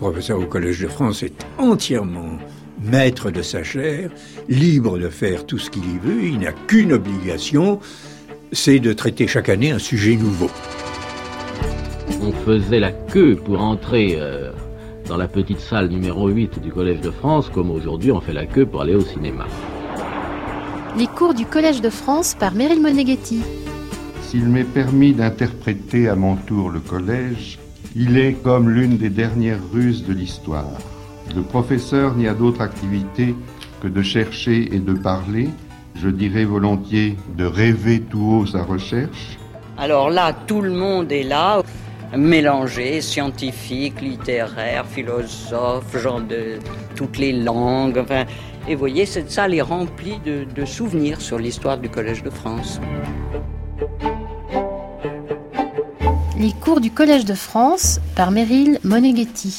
professeur au Collège de France est entièrement maître de sa chaire, libre de faire tout ce qu'il y veut. Il n'a qu'une obligation, c'est de traiter chaque année un sujet nouveau. On faisait la queue pour entrer dans la petite salle numéro 8 du Collège de France, comme aujourd'hui on fait la queue pour aller au cinéma. Les cours du Collège de France par Meryl Moneghetti. S'il m'est permis d'interpréter à mon tour le collège, il est comme l'une des dernières ruses de l'histoire. Le professeur n'y a d'autre activité que de chercher et de parler, je dirais volontiers de rêver tout haut sa recherche. Alors là, tout le monde est là, mélangé, scientifique, littéraire, philosophe, gens de toutes les langues. Enfin, et vous voyez, cette salle est remplie de souvenirs sur l'histoire du Collège de France. Les cours du Collège de France par Meryl Moneghetti.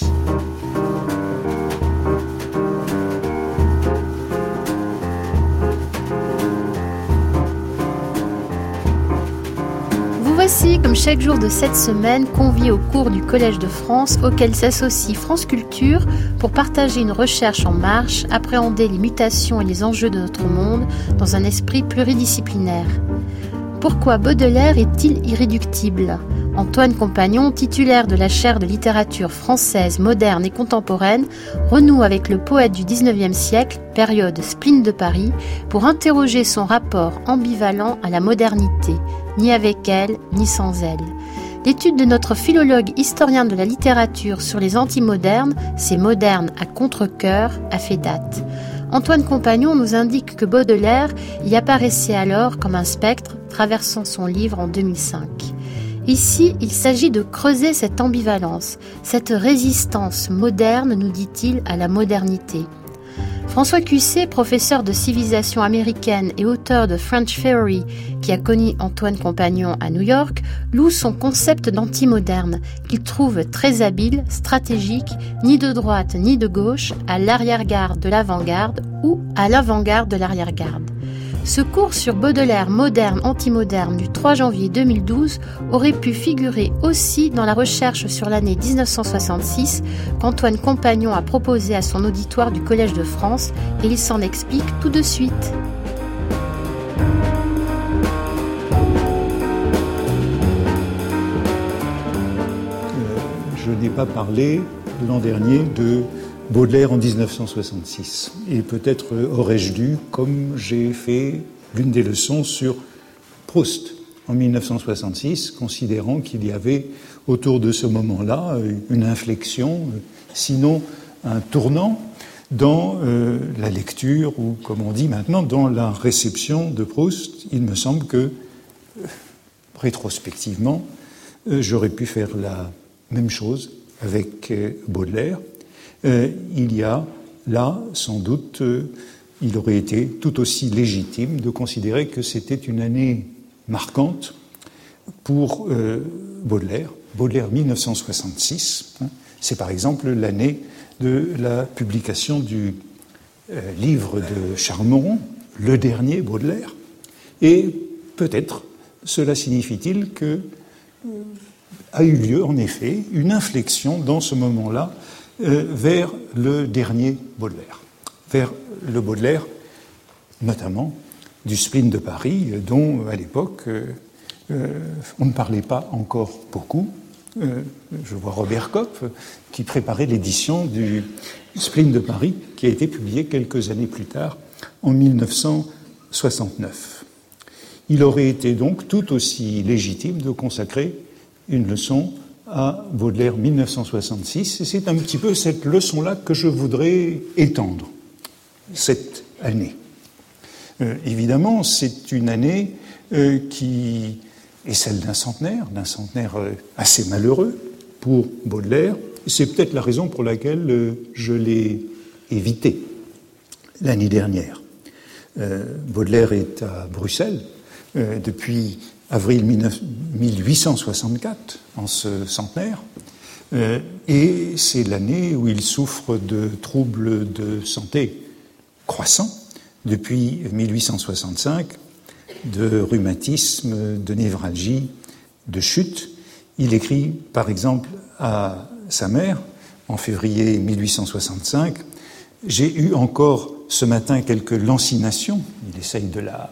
Voici, comme chaque jour de cette semaine, conviés au cours du Collège de France, auquel s'associe France Culture pour partager une recherche en marche, appréhender les mutations et les enjeux de notre monde dans un esprit pluridisciplinaire. Pourquoi Baudelaire est-il irréductible ? Antoine Compagnon, titulaire de la chaire de littérature française, moderne et contemporaine, renoue avec le poète du XIXe siècle, période spleen de Paris, pour interroger son rapport ambivalent à la modernité, ni avec elle, ni sans elle. L'étude de notre philologue historien de la littérature sur les antimodernes, ces modernes à contre-cœur, a fait date. Antoine Compagnon nous indique que Baudelaire y apparaissait alors comme un spectre traversant son livre en 2005. Ici, il s'agit de creuser cette ambivalence, cette résistance moderne, nous dit-il, à la modernité. François Cusset, professeur de civilisation américaine et auteur de French Theory, qui a connu Antoine Compagnon à New York, loue son concept d'antimoderne, qu'il trouve très habile, stratégique, ni de droite ni de gauche, à l'arrière-garde de l'avant-garde ou à l'avant-garde de l'arrière-garde. Ce cours sur Baudelaire moderne-antimoderne du 3 janvier 2012 aurait pu figurer aussi dans la recherche sur l'année 1966 qu'Antoine Compagnon a proposé à son auditoire du Collège de France, et il s'en explique tout de suite. Je n'ai pas parlé l'an dernier de Baudelaire en 1966. Et peut-être aurais-je dû, comme j'ai fait l'une des leçons sur Proust en 1966, considérant qu'il y avait autour de ce moment-là une inflexion, sinon un tournant dans la lecture, ou comme on dit maintenant, dans la réception de Proust. Il me semble que, rétrospectivement, j'aurais pu faire la même chose avec Baudelaire. Il y a là, sans doute, il aurait été tout aussi légitime de considérer que c'était une année marquante pour Baudelaire. Baudelaire 1966, c'est par exemple l'année de la publication du livre de Charles Moron, le dernier Baudelaire, et peut-être cela signifie-t-il que a eu lieu en effet une inflexion dans ce moment-là vers le dernier Baudelaire, vers le Baudelaire notamment du spleen de Paris, dont à l'époque on ne parlait pas encore beaucoup. Je vois Robert Kopp qui préparait l'édition du spleen de Paris qui a été publiée quelques années plus tard, en 1969. Il aurait été donc tout aussi légitime de consacrer une leçon à Baudelaire 1966, et c'est un petit peu cette leçon-là que je voudrais étendre, cette année. Évidemment, c'est une année qui est celle d'un centenaire assez malheureux pour Baudelaire. C'est peut-être la raison pour laquelle je l'ai évité l'année dernière. Baudelaire est à Bruxelles depuis avril 1864, en ce centenaire, et c'est l'année où il souffre de troubles de santé croissants depuis 1865, de rhumatisme, de névralgie, de chute. Il écrit, par exemple, à sa mère en février 1865. J'ai eu encore ce matin quelques lancinations. Il essaye de la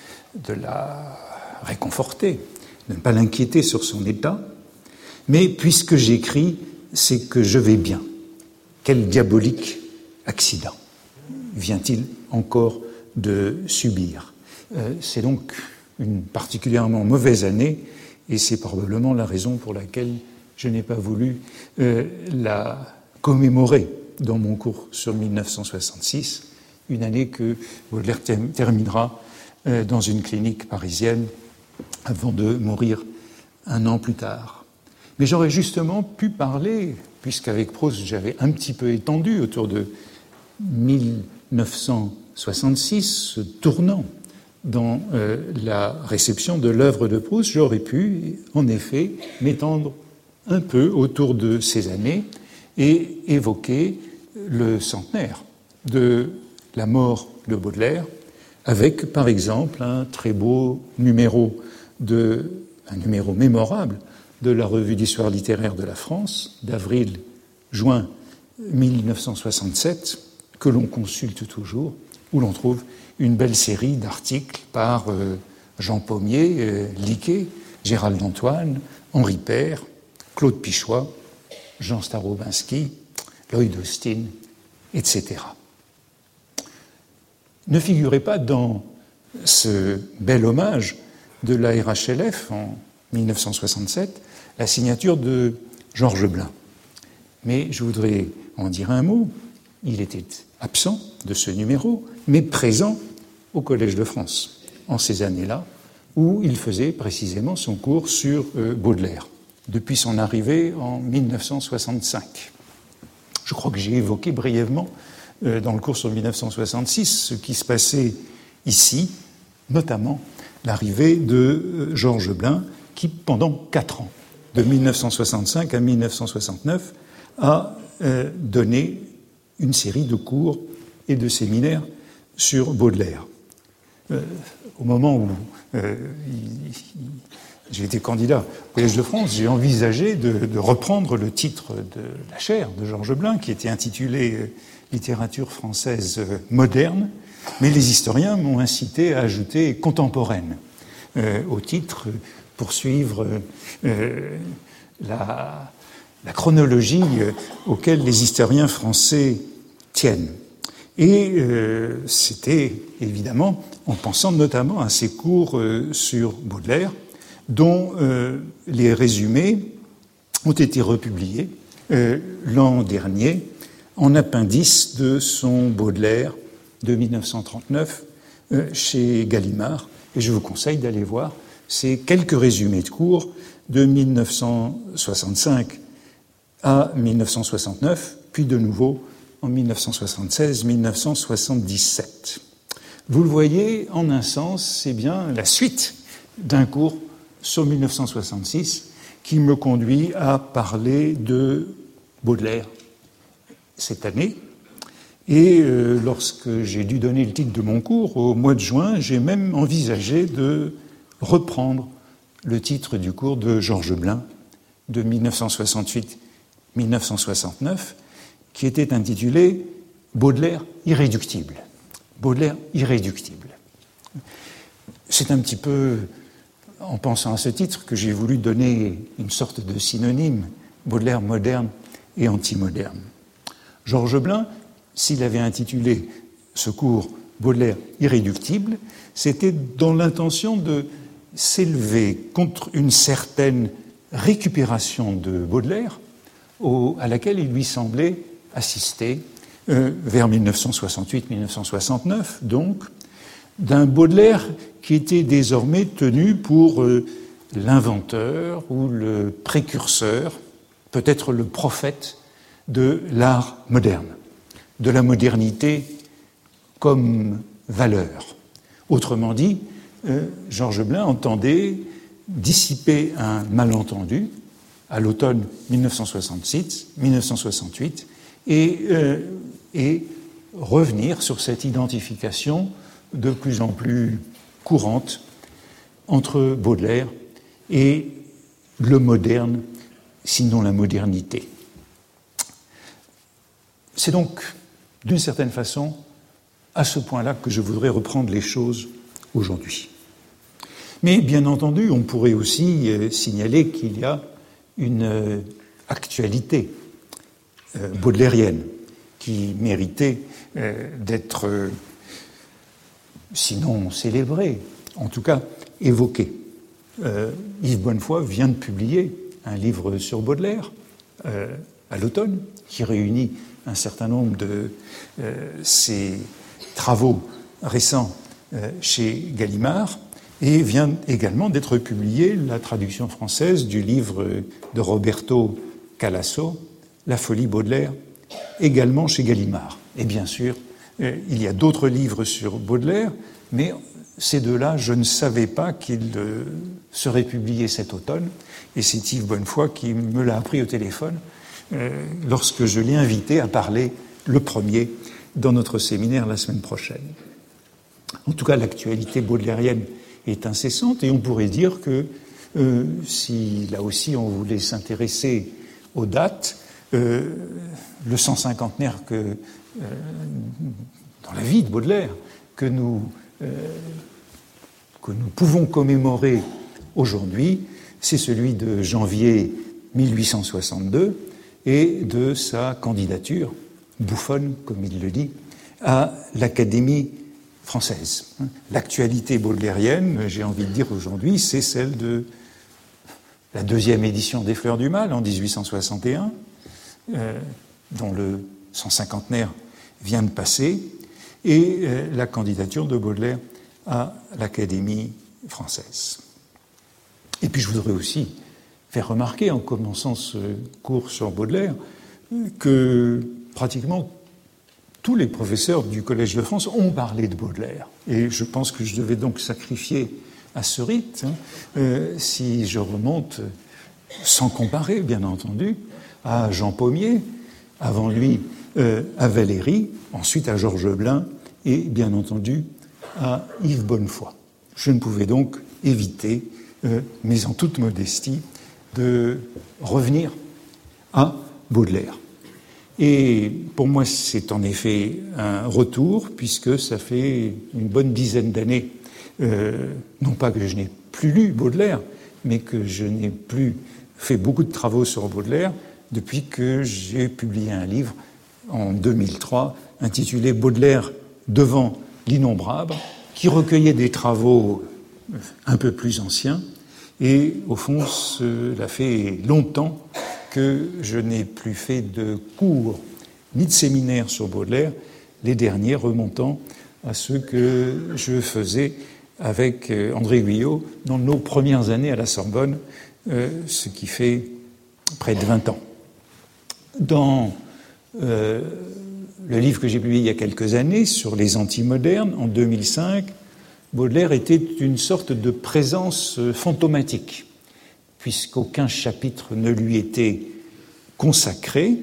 réconforter, de ne pas l'inquiéter sur son état. Mais puisque j'écris, c'est que je vais bien. Quel diabolique accident vient-il encore de subir? C'est donc une particulièrement mauvaise année, et c'est probablement la raison pour laquelle je n'ai pas voulu la commémorer dans mon cours sur 1966, une année que Baudelaire terminera dans une clinique parisienne avant de mourir un an plus tard. Mais j'aurais justement pu parler, puisqu'avec Proust j'avais un petit peu étendu autour de 1966, ce tournant dans la réception de l'œuvre de Proust, j'aurais pu en effet m'étendre un peu autour de ces années et évoquer le centenaire de la mort de Baudelaire, avec par exemple un très beau numéro mémorable de la Revue d'histoire littéraire de la France, d'avril-juin 1967, que l'on consulte toujours, où l'on trouve une belle série d'articles par Jean Pommier, Liquet, Gérald Antoine, Henri Père, Claude Pichois, Jean Starobinski, Lloyd Austin, etc. Ne figurait pas dans ce bel hommage de la RHLF en 1967 la signature de Georges Blain. Mais je voudrais en dire un mot. Il était absent de ce numéro, mais présent au Collège de France, en ces années-là, où il faisait précisément son cours sur Baudelaire, depuis son arrivée en 1965. Je crois que j'ai évoqué brièvement, dans le cours sur 1966, ce qui se passait ici, notamment l'arrivée de Georges Blain, qui, pendant 4 ans, de 1965 à 1969, a donné une série de cours et de séminaires sur Baudelaire. Au moment où j'ai été candidat au Collège de France, j'ai envisagé de reprendre le titre de la chaire de Georges Blain, qui était intitulée « Littérature française moderne », mais les historiens m'ont incité à ajouter « contemporaine » au titre pour suivre la chronologie auquel les historiens français tiennent. Et c'était évidemment en pensant notamment à ces cours sur Baudelaire, dont les résumés ont été republiés l'an dernier en appendice de son Baudelaire de 1939 chez Gallimard. Et je vous conseille d'aller voir ces quelques résumés de cours de 1965 à 1969, puis de nouveau en 1976-1977. Vous le voyez, en un sens, c'est bien la suite d'un cours sur 1966 qui me conduit à parler de Baudelaire cette année. Et lorsque j'ai dû donner le titre de mon cours, au mois de juin, j'ai même envisagé de reprendre le titre du cours de Georges Blain de 1968-1969, qui était intitulé « Baudelaire irréductible ». Baudelaire irréductible. C'est un petit peu en pensant à ce titre que j'ai voulu donner une sorte de synonyme, Baudelaire moderne et anti-moderne. Georges Blain, s'il avait intitulé ce cours Baudelaire irréductible, c'était dans l'intention de s'élever contre une certaine récupération de Baudelaire à laquelle il lui semblait assister vers 1968-1969, donc, d'un Baudelaire qui était désormais tenu pour l'inventeur ou le précurseur, peut-être le prophète de l'art moderne, de la modernité comme valeur. Autrement dit, Georges Blain entendait dissiper un malentendu à l'automne 1968 et revenir sur cette identification de plus en plus courante entre Baudelaire et le moderne, sinon la modernité. C'est donc, d'une certaine façon, à ce point-là que je voudrais reprendre les choses aujourd'hui. Mais bien entendu, on pourrait aussi signaler qu'il y a une actualité baudelairienne qui méritait d'être, sinon célébrée, en tout cas évoquée. Yves Bonnefoy vient de publier un livre sur Baudelaire à l'automne, qui réunit un certain nombre de ses travaux récents chez Gallimard, et vient également d'être publiée la traduction française du livre de Roberto Calasso, La folie Baudelaire, également chez Gallimard. Et bien sûr, il y a d'autres livres sur Baudelaire, mais ces deux-là, je ne savais pas qu'ils seraient publiés cet automne, et c'est Yves Bonnefoy qui me l'a appris au téléphone lorsque je l'ai invité à parler le premier dans notre séminaire la semaine prochaine. En tout cas, l'actualité baudelairienne est incessante, et on pourrait dire que si là aussi on voulait s'intéresser aux dates, le 150e dans la vie de Baudelaire que nous pouvons commémorer aujourd'hui, c'est celui de janvier 1862 et de sa candidature, bouffonne comme il le dit, à l'Académie française. L'actualité baudelairienne, j'ai envie de dire aujourd'hui, c'est celle de la deuxième édition des Fleurs du Mal en 1861, dont le 150e vient de passer, et la candidature de Baudelaire à l'Académie française. Et puis je voudrais aussi faire remarquer, en commençant ce cours sur Baudelaire, que pratiquement tous les professeurs du Collège de France ont parlé de Baudelaire. Et je pense que je devais donc sacrifier à ce rite, si je remonte, sans comparer bien entendu, à Jean Pommier, avant lui à Valéry, ensuite à Georges Blain et bien entendu à Yves Bonnefoy. Je ne pouvais donc éviter, mais en toute modestie, de revenir à Baudelaire. Et pour moi, c'est en effet un retour, puisque ça fait une bonne dizaine d'années, non pas que je n'ai plus lu Baudelaire, mais que je n'ai plus fait beaucoup de travaux sur Baudelaire depuis que j'ai publié un livre en 2003 intitulé « Baudelaire devant l'innombrable », qui recueillait des travaux un peu plus anciens. Et au fond, cela fait longtemps que je n'ai plus fait de cours ni de séminaires sur Baudelaire, les derniers remontant à ceux que je faisais avec André Guyot dans nos premières années à la Sorbonne, ce qui fait près de 20 ans. Dans le livre que j'ai publié il y a quelques années sur les antimodernes, en 2005, Baudelaire était une sorte de présence fantomatique, puisqu'aucun chapitre ne lui était consacré,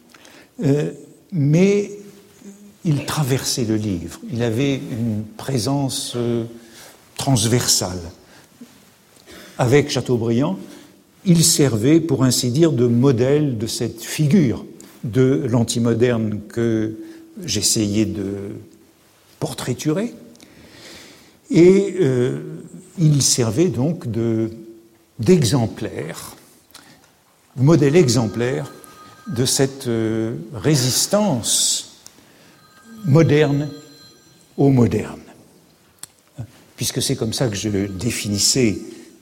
mais il traversait le livre. Il avait une présence transversale. Avec Chateaubriand, il servait, pour ainsi dire, de modèle de cette figure de l'antimoderne que j'essayais de portraiturer. Et il servait donc d'exemplaire, modèle exemplaire de cette résistance moderne au moderne. Puisque c'est comme ça que je définissais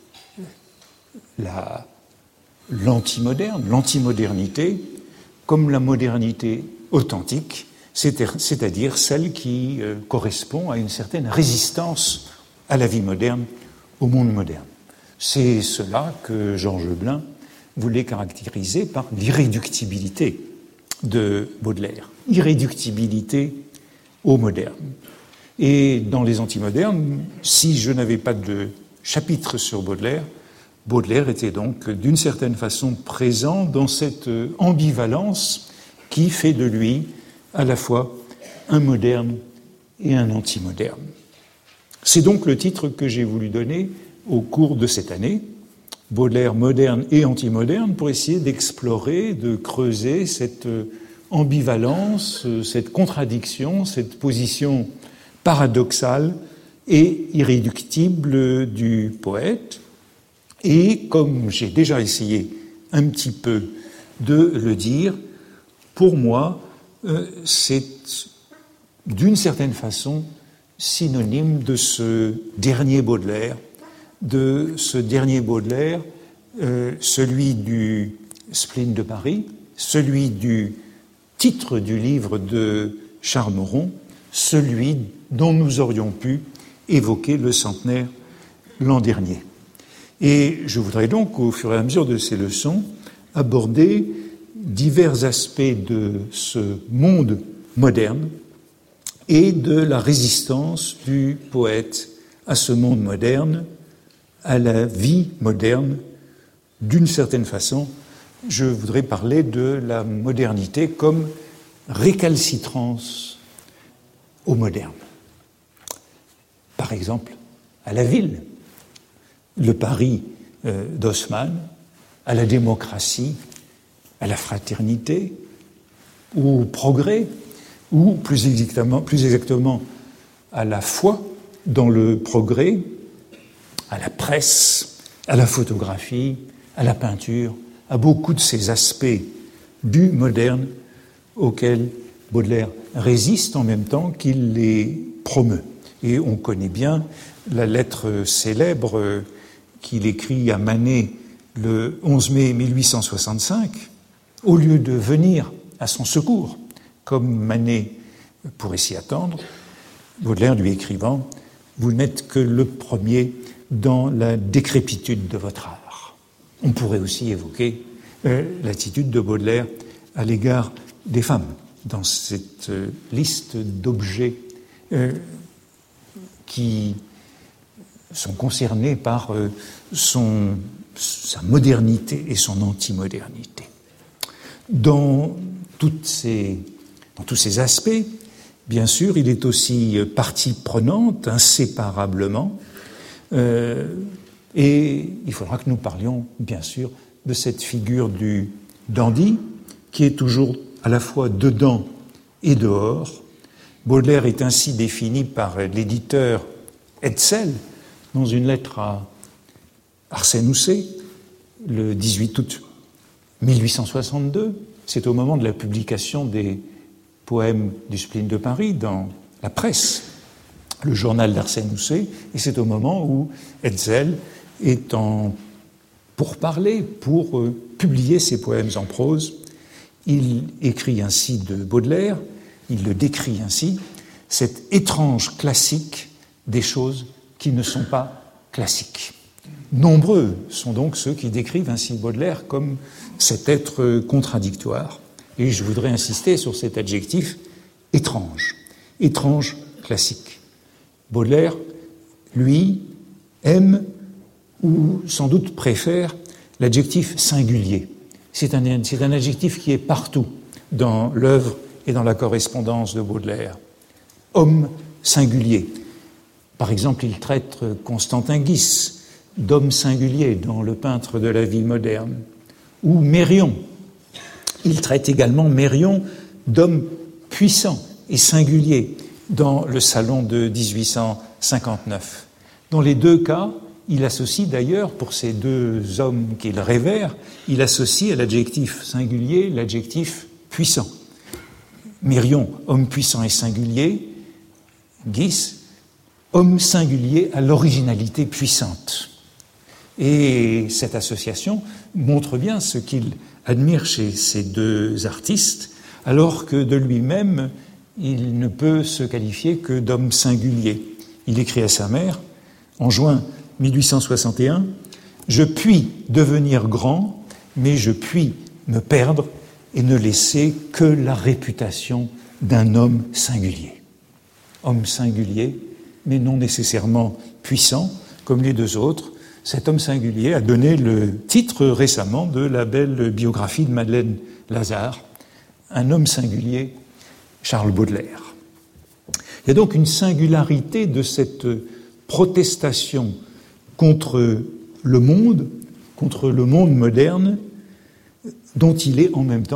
l'antimoderne, l'antimodernité, comme la modernité authentique, c'est-à-dire celle qui correspond à une certaine résistance à la vie moderne, au monde moderne. C'est cela que Georges Blain voulait caractériser par l'irréductibilité de Baudelaire. Irréductibilité au moderne. Et dans les antimodernes, si je n'avais pas de chapitre sur Baudelaire, Baudelaire était donc d'une certaine façon présent dans cette ambivalence qui fait de lui à la fois un moderne et un antimoderne. C'est donc le titre que j'ai voulu donner au cours de cette année, Baudelaire moderne et antimoderne, pour essayer d'explorer, de creuser cette ambivalence, cette contradiction, cette position paradoxale et irréductible du poète. Et comme j'ai déjà essayé un petit peu de le dire, pour moi, c'est d'une certaine façon synonyme de ce dernier Baudelaire, celui du Spleen de Paris, celui du titre du livre de Charles Moron, celui dont nous aurions pu évoquer le centenaire l'an dernier. Et je voudrais donc, au fur et à mesure de ces leçons, aborder divers aspects de ce monde moderne et de la résistance du poète à ce monde moderne, à la vie moderne. D'une certaine façon, je voudrais parler de la modernité comme récalcitrance au moderne. Par exemple, à la ville, le Paris d'Haussmann, à la démocratie, à la fraternité, au progrès, ou plus exactement à la foi dans le progrès, à la presse, à la photographie, à la peinture, à beaucoup de ces aspects du moderne auxquels Baudelaire résiste en même temps qu'il les promeut. Et on connaît bien la lettre célèbre qu'il écrit à Manet le 11 mai 1865, au lieu de venir à son secours, comme Manet pourrait s'y attendre, Baudelaire lui écrivant « Vous n'êtes que le premier dans la décrépitude de votre art ». On pourrait aussi évoquer l'attitude de Baudelaire à l'égard des femmes dans cette liste d'objets qui sont concernés par sa modernité et son antimodernité. Dans tous ces aspects, bien sûr, il est aussi partie prenante, inséparablement, et il faudra que nous parlions, bien sûr, de cette figure du dandy, qui est toujours à la fois dedans et dehors. Baudelaire est ainsi défini par l'éditeur Hetzel dans une lettre à Arsène Houssaye, le 18 août 1862. C'est au moment de la publication des poèmes du Spleen de Paris dans la presse, le journal d'Arsène Houssaye, et c'est au moment où Hetzel est en pourparlers pour publier ses poèmes en prose. Il écrit ainsi de Baudelaire, il le décrit ainsi, cet étrange classique des choses qui ne sont pas classiques. Nombreux sont donc ceux qui décrivent ainsi Baudelaire comme cet être contradictoire. Et je voudrais insister sur cet adjectif étrange, étrange classique. Baudelaire, lui, aime ou sans doute préfère l'adjectif singulier. C'est un adjectif qui est partout dans l'œuvre et dans la correspondance de Baudelaire. Homme singulier. Par exemple, il traite Constantin Guis d'homme singulier dans Le peintre de la vie moderne. Ou Mérion. Il traite également Mérion d'homme puissant et singulier dans Le Salon de 1859. Dans les deux cas, il associe d'ailleurs, pour ces deux hommes qu'il révère, il associe à l'adjectif singulier l'adjectif puissant. Mérion, homme puissant et singulier, Guis, homme singulier à l'originalité puissante. Et cette association montre bien ce qu'il admire chez ces deux artistes, alors que de lui-même, il ne peut se qualifier que d'homme singulier. Il écrit à sa mère, en juin 1861, « Je puis devenir grand, mais je puis me perdre et ne laisser que la réputation d'un homme singulier. » Homme singulier, mais non nécessairement puissant, comme les deux autres. Cet homme singulier a donné le titre récemment de la belle biographie de Madeleine Lazare, un homme singulier, Charles Baudelaire. Il y a donc une singularité de cette protestation contre le monde moderne, dont il est en même temps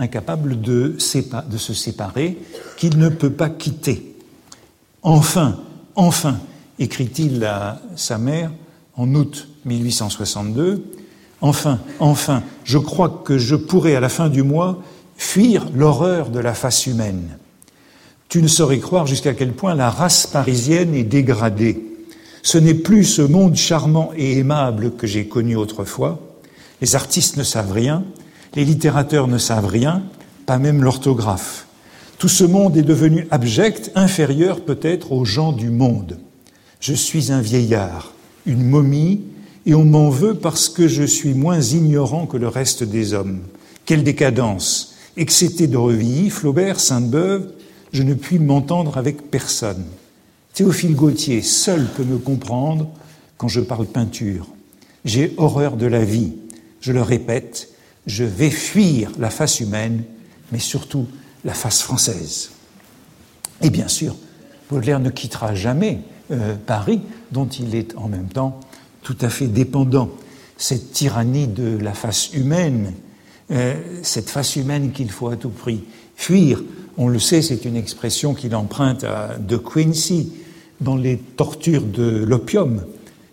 incapable de se séparer, qu'il ne peut pas quitter. Enfin, écrit-il à sa mère en août 1862, enfin, je crois que je pourrai à la fin du mois fuir l'horreur de la face humaine. Tu ne saurais croire jusqu'à quel point la race parisienne est dégradée. Ce n'est plus ce monde charmant et aimable que j'ai connu autrefois. Les artistes ne savent rien, les littérateurs ne savent rien, pas même l'orthographe. Tout ce monde est devenu abject, inférieur peut-être aux gens du monde. Je suis un vieillard, une momie, et on m'en veut parce que je suis moins ignorant que le reste des hommes. Quelle décadence! Excété de Revilly, Flaubert, Sainte-Beuve, je ne puis m'entendre avec personne. Théophile Gautier seul peut me comprendre quand je parle peinture. J'ai horreur de la vie. Je le répète, je vais fuir la face humaine, mais surtout la face française. Et bien sûr, Baudelaire ne quittera jamais Paris, dont il est en même temps tout à fait dépendant. Cette tyrannie de la face humaine, cette face humaine qu'il faut à tout prix fuir, on le sait, c'est une expression qu'il emprunte à De Quincey dans les tortures de l'opium,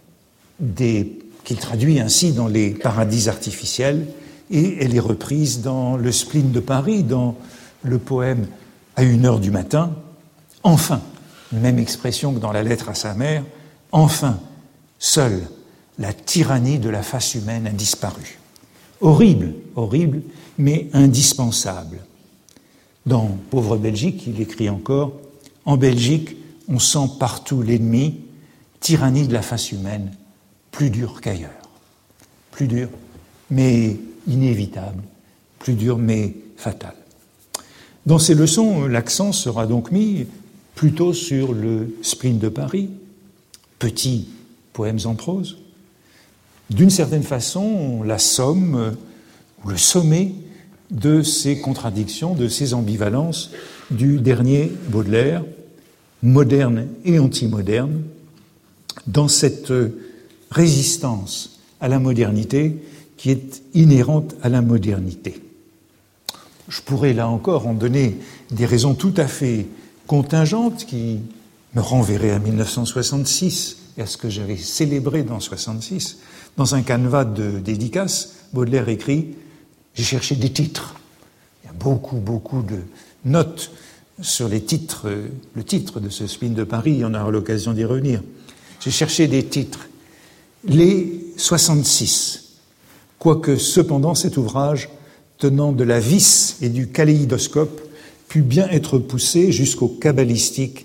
qu'il traduit ainsi dans les paradis artificiels, et elle est reprise dans le spleen de Paris, dans le poème À 1h du matin. Enfin, même expression que dans la lettre à sa mère, enfin, seule la tyrannie de la face humaine a disparu. Horrible, mais indispensable. Dans Pauvre Belgique, il écrit encore « En Belgique, on sent partout l'ennemi, tyrannie de la face humaine, plus dur qu'ailleurs. » Plus dur, mais inévitable, plus dur, mais fatal. Dans ces leçons, l'accent sera donc mis plutôt sur le spleen de Paris, petits poèmes en prose. D'une certaine façon, la somme, ou le sommet de ces contradictions, de ces ambivalences du dernier Baudelaire, moderne et anti-moderne, dans cette résistance à la modernité qui est inhérente à la modernité. Je pourrais là encore en donner des raisons tout à fait contingentes qui me renverraient à 1966 et à ce que j'avais célébré dans 1966. Dans un canevas de dédicace, Baudelaire écrit « J'ai cherché des titres ». Il y a beaucoup de notes sur les titres, le titre de ce spleen de Paris, on aura l'occasion d'y revenir. J'ai cherché des titres. Les 66, quoique cependant cet ouvrage, tenant de la vis et du kaléidoscope, put bien être poussé jusqu'au cabalistique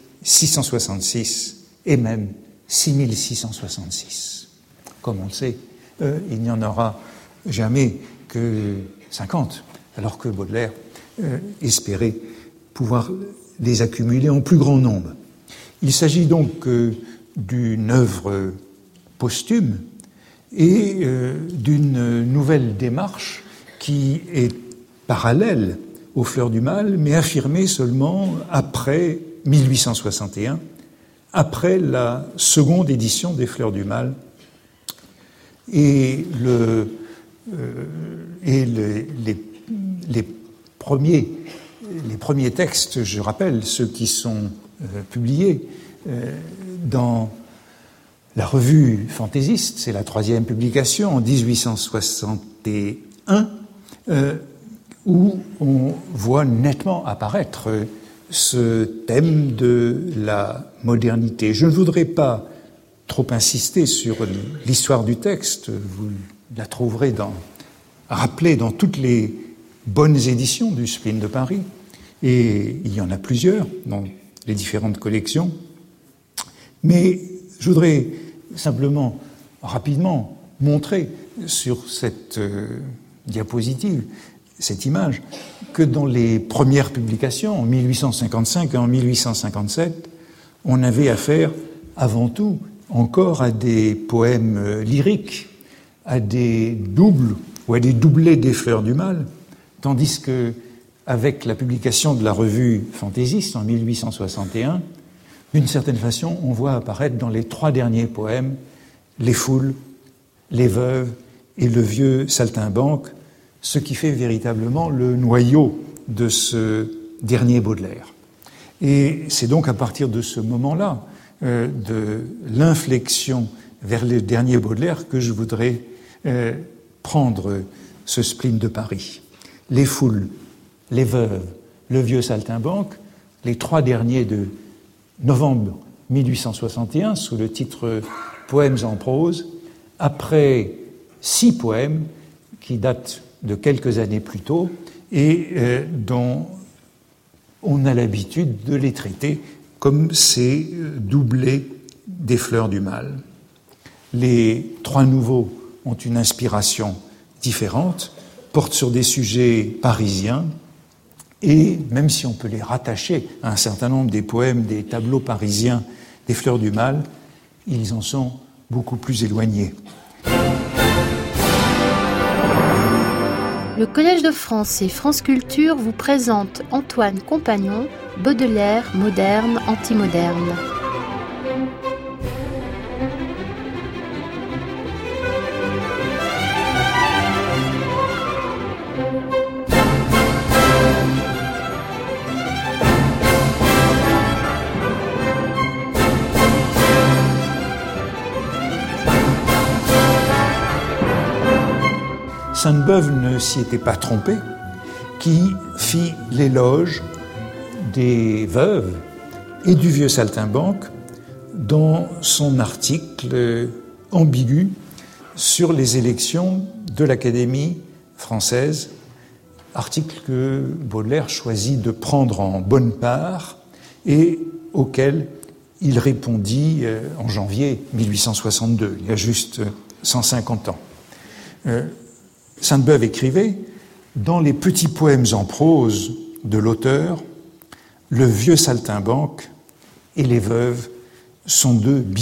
666 et même 6666. Comme on le sait, il n'y en aura jamais que 50, alors que Baudelaire espérait pouvoir les accumuler en plus grand nombre. Il s'agit donc d'une œuvre posthume et d'une nouvelle démarche qui est parallèle aux Fleurs du Mal, mais affirmée seulement après 1861, après la seconde édition des Fleurs du Mal. Et les premiers textes, je rappelle, ceux qui sont publiés dans la revue fantaisiste, c'est la 3e publication en 1861, où on voit nettement apparaître ce thème de la modernité. Je ne voudrais pas trop insister sur l'histoire du texte, vous la trouverez rappelée dans toutes les bonnes éditions du spleen de Paris, et il y en a plusieurs dans les différentes collections. Mais je voudrais simplement, rapidement, montrer sur cette diapositive, cette image, que dans les premières publications, en 1855 et en 1857, on avait affaire avant tout encore à des poèmes lyriques, à des doubles ou à des doublés des Fleurs du Mal, tandis que, avec la publication de la revue fantaisiste en 1861, d'une certaine façon, on voit apparaître dans les 3 derniers poèmes les foules, les veuves et le vieux saltimbanque, ce qui fait véritablement le noyau de ce dernier Baudelaire. Et c'est donc à partir de ce moment-là, de l'inflexion vers le dernier Baudelaire, que je voudrais prendre ce spleen de Paris. Les foules, les veuves, le vieux saltimbanque, les 3 derniers de novembre 1861, sous le titre « Poèmes en prose », après 6 poèmes qui datent de quelques années plus tôt et dont on a l'habitude de les traiter comme ces doublés des fleurs du mal. Les 3 nouveaux ont une inspiration différente, portent sur des sujets parisiens, et même si on peut les rattacher à un certain nombre des poèmes, des tableaux parisiens des fleurs du mal, ils en sont beaucoup plus éloignés. Le Collège de France et France Culture vous présente Antoine Compagnon, Baudelaire, moderne, anti-moderne. Sainte-Beuve ne s'y était pas trompée, qui fit l'éloge des veuves et du vieux saltimbanque dans son article ambigu sur les élections de l'Académie française, article que Baudelaire choisit de prendre en bonne part et auquel il répondit en janvier 1862, il y a juste 150 ans. Sainte-Beuve écrivait « Dans les petits poèmes en prose de l'auteur, le vieux saltimbanque et les veuves sont 2 bijoux. »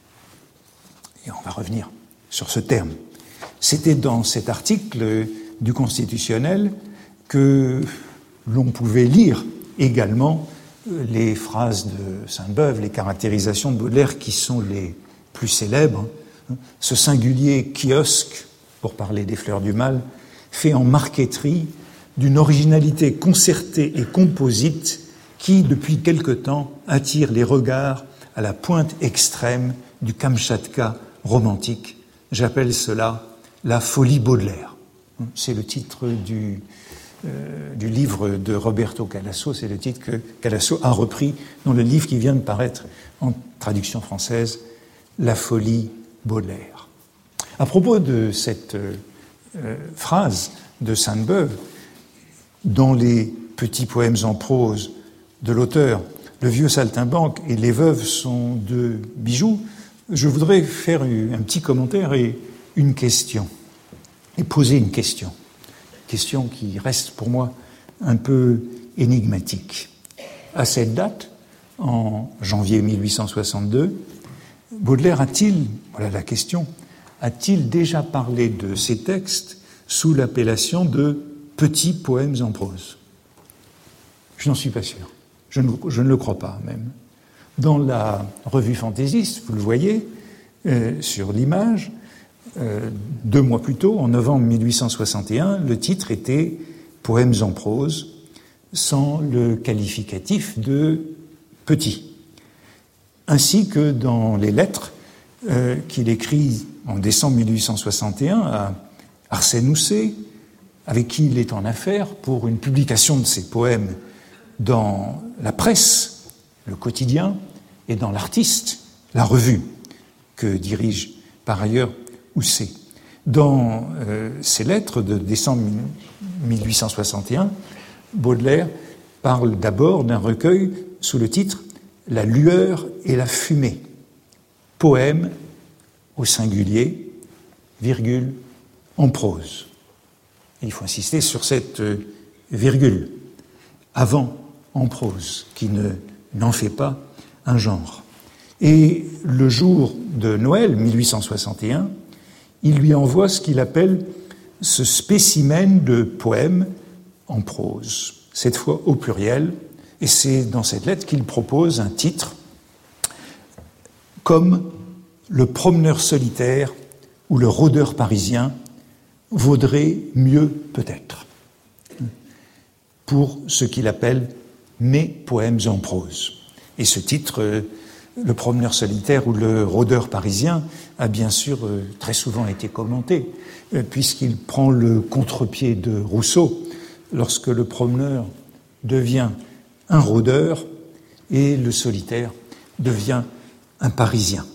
Et on va revenir sur ce terme. C'était dans cet article du Constitutionnel que l'on pouvait lire également les phrases de Sainte-Beuve, les caractérisations de Baudelaire qui sont les plus célèbres. Ce singulier kiosque, pour parler des fleurs du mal, fait en marqueterie d'une originalité concertée et composite qui, depuis quelque temps, attire les regards à la pointe extrême du Kamchatka romantique. J'appelle cela la folie Baudelaire. C'est le titre du livre de Roberto Calasso, c'est le titre que Calasso a repris dans le livre qui vient de paraître en traduction française, La folie Baudelaire. À propos de cette phrase de Sainte-Beuve, dans les petits poèmes en prose de l'auteur, le vieux saltimbanque et les veuves sont 2 bijoux, je voudrais faire un petit commentaire et une question, et poser une question qui reste pour moi un peu énigmatique. À cette date, en janvier 1862, Baudelaire voilà la question, a-t-il déjà parlé de ces textes sous l'appellation de petits poèmes en prose? Je n'en suis pas sûr. Je ne le crois pas, même. Dans la revue Fantaisiste, vous le voyez, sur l'image, 2 mois plus tôt, en novembre 1861, le titre était « Poèmes en prose », sans le qualificatif de « petit ». Ainsi que dans les lettres qu'il écrit en décembre 1861 à Arsène Housset, avec qui il est en affaires pour une publication de ses poèmes dans la presse, le quotidien, et dans l'Artiste, la revue, que dirige par ailleurs Housset. Dans ces lettres de décembre 1861, Baudelaire parle d'abord d'un recueil sous le titre « La lueur et la fumée », poème au singulier, virgule, en prose. Et il faut insister sur cette virgule, avant en prose, qui n'en fait pas un genre. Et le jour de Noël 1861, il lui envoie ce qu'il appelle ce spécimen de poème en prose, cette fois au pluriel, et c'est dans cette lettre qu'il propose un titre comme « Le promeneur solitaire » ou « Le rôdeur parisien », vaudrait mieux peut-être pour ce qu'il appelle « Mes poèmes en prose ». Et ce titre, Le promeneur solitaire ou le rôdeur parisien, a bien sûr très souvent été commenté, puisqu'il prend le contre-pied de Rousseau lorsque le promeneur devient un rôdeur et le solitaire devient un Parisien.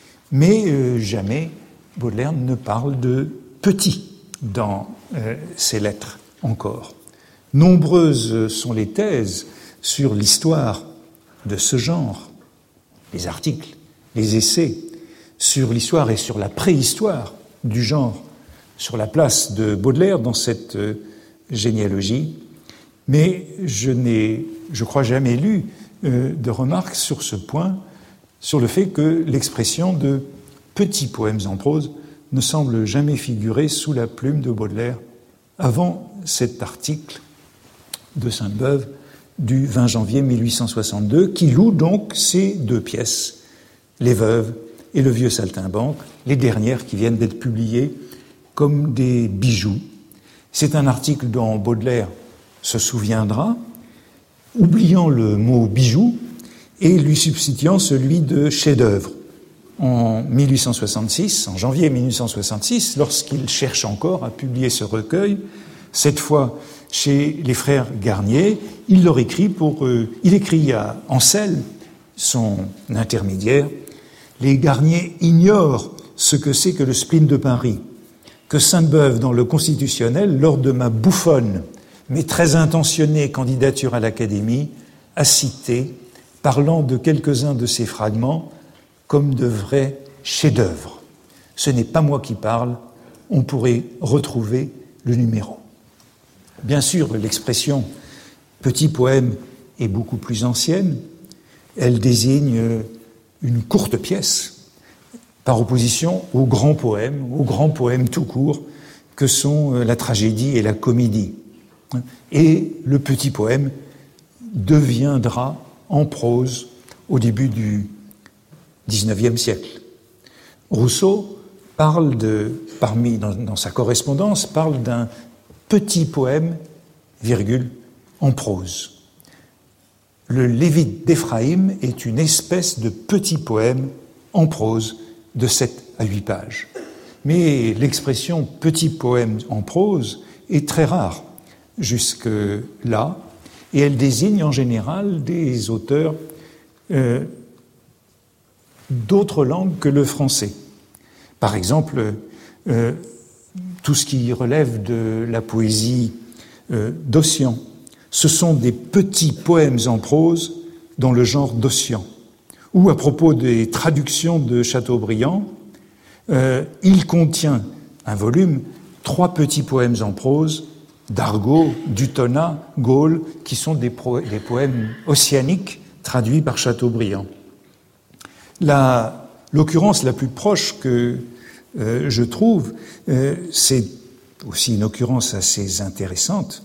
Mais jamais Baudelaire ne parle de petit dans ses lettres encore. Nombreuses sont les thèses sur l'histoire de ce genre, les articles, les essais sur l'histoire et sur la préhistoire du genre, sur la place de Baudelaire dans cette généalogie, mais je n'ai, je crois, jamais lu de remarques sur ce point, sur le fait que l'expression de petits poèmes en prose ne semble jamais figurer sous la plume de Baudelaire avant cet article de Sainte-Beuve du 20 janvier 1862, qui loue donc ces deux pièces, Les Veuves et Le Vieux Saltimbanque, les dernières qui viennent d'être publiées comme des bijoux. C'est un article dont Baudelaire se souviendra, oubliant le mot bijou et lui substituant celui de chef-d'œuvre. En 1866, en janvier 1866, lorsqu'il cherche encore à publier ce recueil, cette fois chez les frères Garnier, il leur écrit il écrit à Ancel, son intermédiaire, « Les Garnier ignorent ce que c'est que le spleen de Paris, que Sainte-Beuve, dans le Constitutionnel, lors de ma bouffonne, mais très intentionnée candidature à l'Académie, a cité, parlant de quelques-uns de ces fragments, comme de vrais chefs-d'œuvre. Ce n'est pas moi qui parle, on pourrait retrouver le numéro. » Bien sûr, l'expression « petit poème » est beaucoup plus ancienne. Elle désigne une courte pièce, par opposition aux grands poèmes tout court, que sont la tragédie et la comédie. Et le petit poème deviendra en prose au début du XIXe siècle. Rousseau parle dans sa correspondance, parle d'un petit poème, en prose. Le Lévite d'Éphraïm est une espèce de petit poème en prose de 7 à 8 pages. Mais l'expression petit poème en prose est très rare jusque-là, et elle désigne en général des auteurs d'autres langues que le français. Par exemple, tout ce qui relève de la poésie d'Ossian, ce sont des petits poèmes en prose dans le genre d'Ossian. Ou à propos des traductions de Chateaubriand, il contient un volume, 3 petits poèmes en prose d'Argot, Dutonnat, Gaulle, qui sont des poèmes ossianiques traduits par Chateaubriand. L'occurrence la plus proche que je trouve, c'est aussi une occurrence assez intéressante,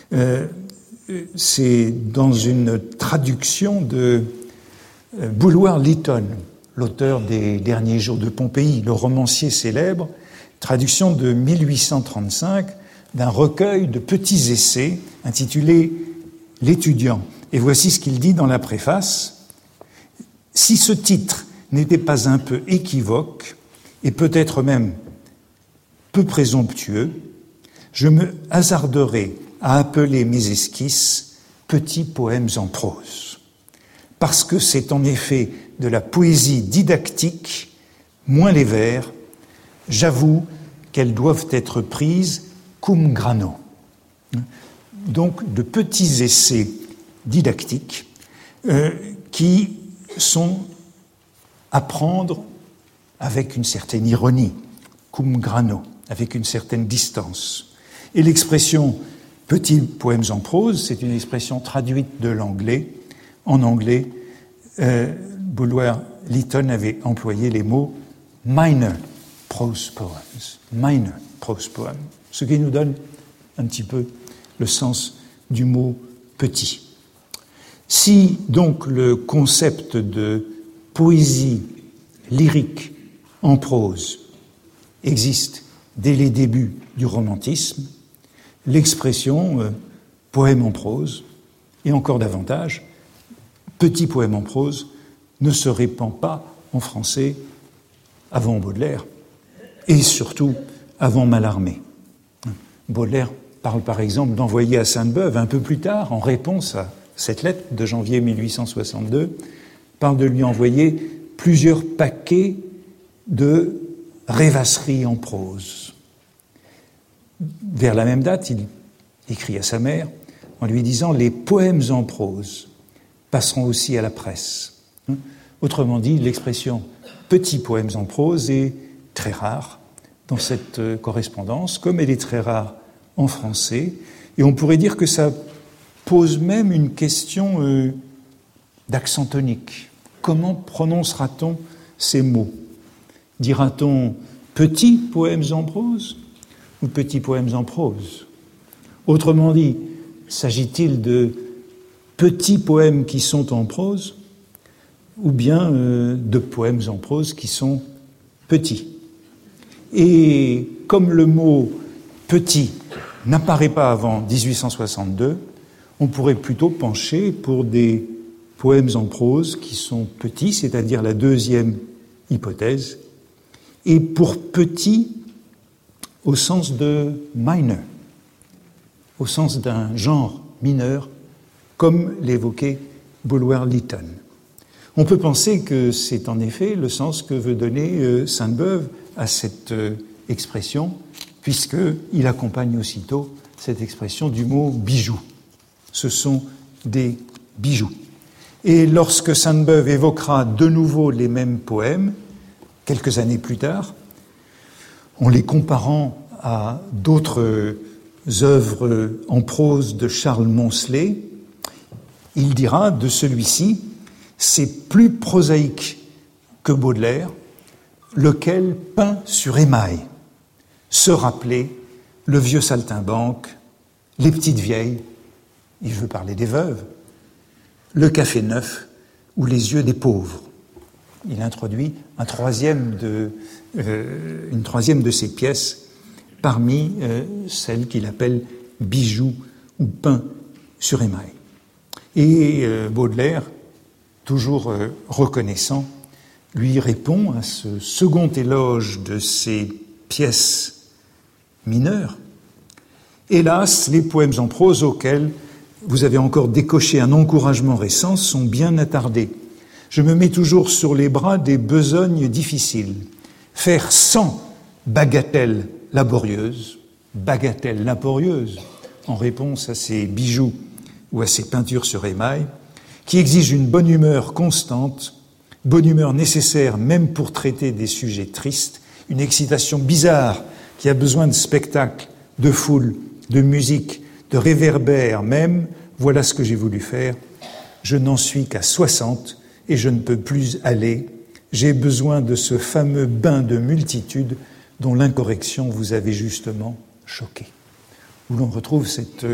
c'est dans une traduction de Bulwer Lytton, l'auteur des Derniers jours de Pompéi, le romancier célèbre, traduction de 1835 d'un recueil de petits essais intitulé « L'étudiant ». Et voici ce qu'il dit dans la préface. « Si ce titre n'était pas un peu équivoque, et peut-être même peu présomptueux, je me hasarderais à appeler mes esquisses « petits poèmes en prose ». Parce que c'est en effet de la poésie didactique, moins les vers, j'avoue qu'elles doivent être prises cum grano. Donc de petits essais didactiques qui sont à prendre avec une certaine ironie, cum grano, avec une certaine distance. Et l'expression « petits poèmes en prose », c'est une expression traduite de l'anglais. En anglais, Bulwer Lytton avait employé les mots « minor prose poems », « minor prose poems », ce qui nous donne un petit peu le sens du mot « petit ». Si donc le concept de poésie lyrique en prose existe dès les débuts du romantisme, l'expression poème en prose, et encore davantage, petit poème en prose, ne se répand pas en français avant Baudelaire, et surtout avant Mallarmé. Baudelaire parle par exemple d'envoyer à Sainte-Beuve, un peu plus tard, en réponse à cette lettre de janvier 1862, parle de lui envoyer plusieurs paquets de rêvasseries en prose. Vers la même date, il écrit à sa mère en lui disant « Les poèmes en prose passeront aussi à la presse ». Autrement dit, l'expression « petits poèmes en prose » est très rare dans cette correspondance, comme elle est très rare en français. Et on pourrait dire que ça pose même une question d'accent tonique. Comment prononcera-t-on ces mots ? Dira-t-on « petits poèmes en prose » ou « petits poèmes en prose » ? Autrement dit, s'agit-il de petits poèmes qui sont en prose ou bien de poèmes en prose qui sont petits ? Et comme le mot « petit » n'apparaît pas avant 1862, on pourrait plutôt pencher pour des poèmes en prose qui sont petits, c'est-à-dire la deuxième hypothèse, et pour petit au sens de minor, au sens d'un genre mineur, comme l'évoquait Bulwer-Lytton. On peut penser que c'est en effet le sens que veut donner Sainte-Beuve à cette expression, puisqu'il accompagne aussitôt cette expression du mot « bijou ». Ce sont des bijoux. Et lorsque Sainte-Beuve évoquera de nouveau les mêmes poèmes, quelques années plus tard, en les comparant à d'autres œuvres en prose de Charles Moncelet, il dira de celui-ci « C'est plus prosaïque que Baudelaire, lequel peint sur émail, se rappeler le vieux saltimbanque, les petites vieilles, il veut parler des veuves, le café neuf ou les yeux des pauvres. » Il introduit une troisième de ses pièces parmi celles qu'il appelle bijoux ou peints sur émail. Et Baudelaire, toujours reconnaissant, lui répond à ce second éloge de ses pièces mineures. Hélas, les poèmes en prose auxquels vous avez encore décoché un encouragement récent sont bien attardés. Je me mets toujours sur les bras des besognes difficiles. Faire 100 bagatelles laborieuses, en réponse à ces bijoux ou à ces peintures sur émail, qui exigent une bonne humeur constante, bonne humeur nécessaire même pour traiter des sujets tristes, une excitation bizarre qui a besoin de spectacle, de foule, de musique, de réverbère même, voilà ce que j'ai voulu faire. Je n'en suis qu'à 60 et je ne peux plus aller. J'ai besoin de ce fameux bain de multitude dont l'incorrection vous avait justement choqué. Où l'on retrouve cette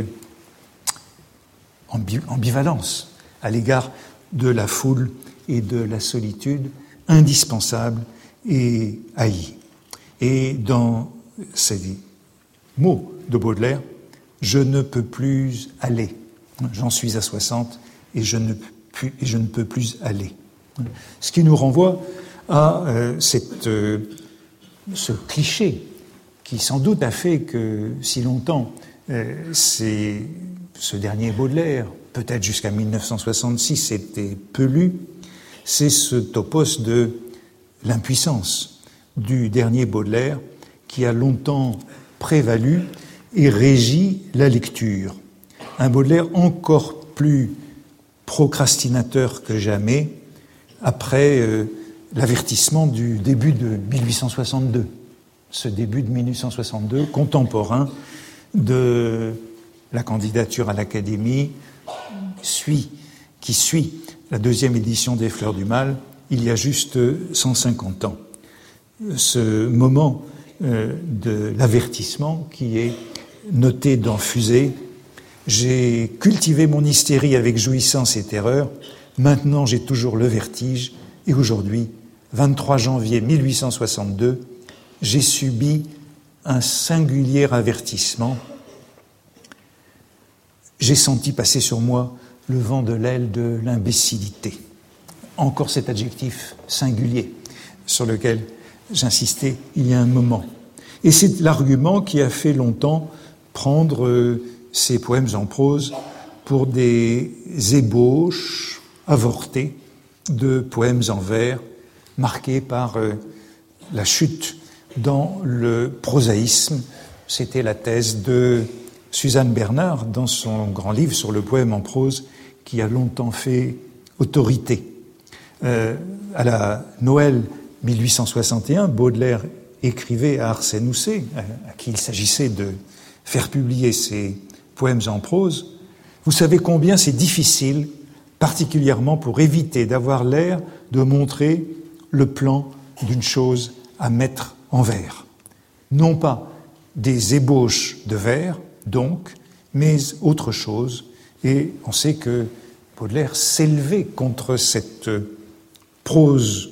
ambivalence à l'égard de la foule et de la solitude indispensable et haïe. Et dans ces mots de Baudelaire, je ne peux plus aller. J'en suis à 60 et je ne peux plus aller. Ce qui nous renvoie à ce cliché qui sans doute a fait que si longtemps ce dernier Baudelaire, peut-être jusqu'à 1966, était peu lu, c'est ce topos de l'impuissance du dernier Baudelaire qui a longtemps prévalu et régi la lecture. Un Baudelaire encore plus procrastinateur que jamais après l'avertissement du début de 1862. Ce début de 1862, contemporain de la candidature à l'Académie, qui suit la deuxième édition des Fleurs du Mal, il y a juste 150 ans. Ce moment de l'avertissement qui est noté dans Fusée. J'ai cultivé mon hystérie avec jouissance et terreur. Maintenant, j'ai toujours le vertige. Et aujourd'hui, 23 janvier 1862, j'ai subi un singulier avertissement. J'ai senti passer sur moi le vent de l'aile de l'imbécilité. Encore cet adjectif singulier sur lequel j'insistais il y a un moment. Et c'est l'argument qui a fait longtemps prendre ces poèmes en prose pour des ébauches avortées de poèmes en vers, marqués par la chute dans le prosaïsme. C'était la thèse de Suzanne Bernard dans son grand livre sur le poème en prose qui a longtemps fait autorité. À la Noël 1861, Baudelaire écrivait à Arsène Houssaye, à qui il s'agissait de faire publier ses poèmes en prose. Vous savez combien c'est difficile, particulièrement pour éviter d'avoir l'air de montrer le plan d'une chose à mettre en vers. Non pas des ébauches de vers, donc, mais autre chose. Et on sait que Baudelaire s'élevait contre cette prose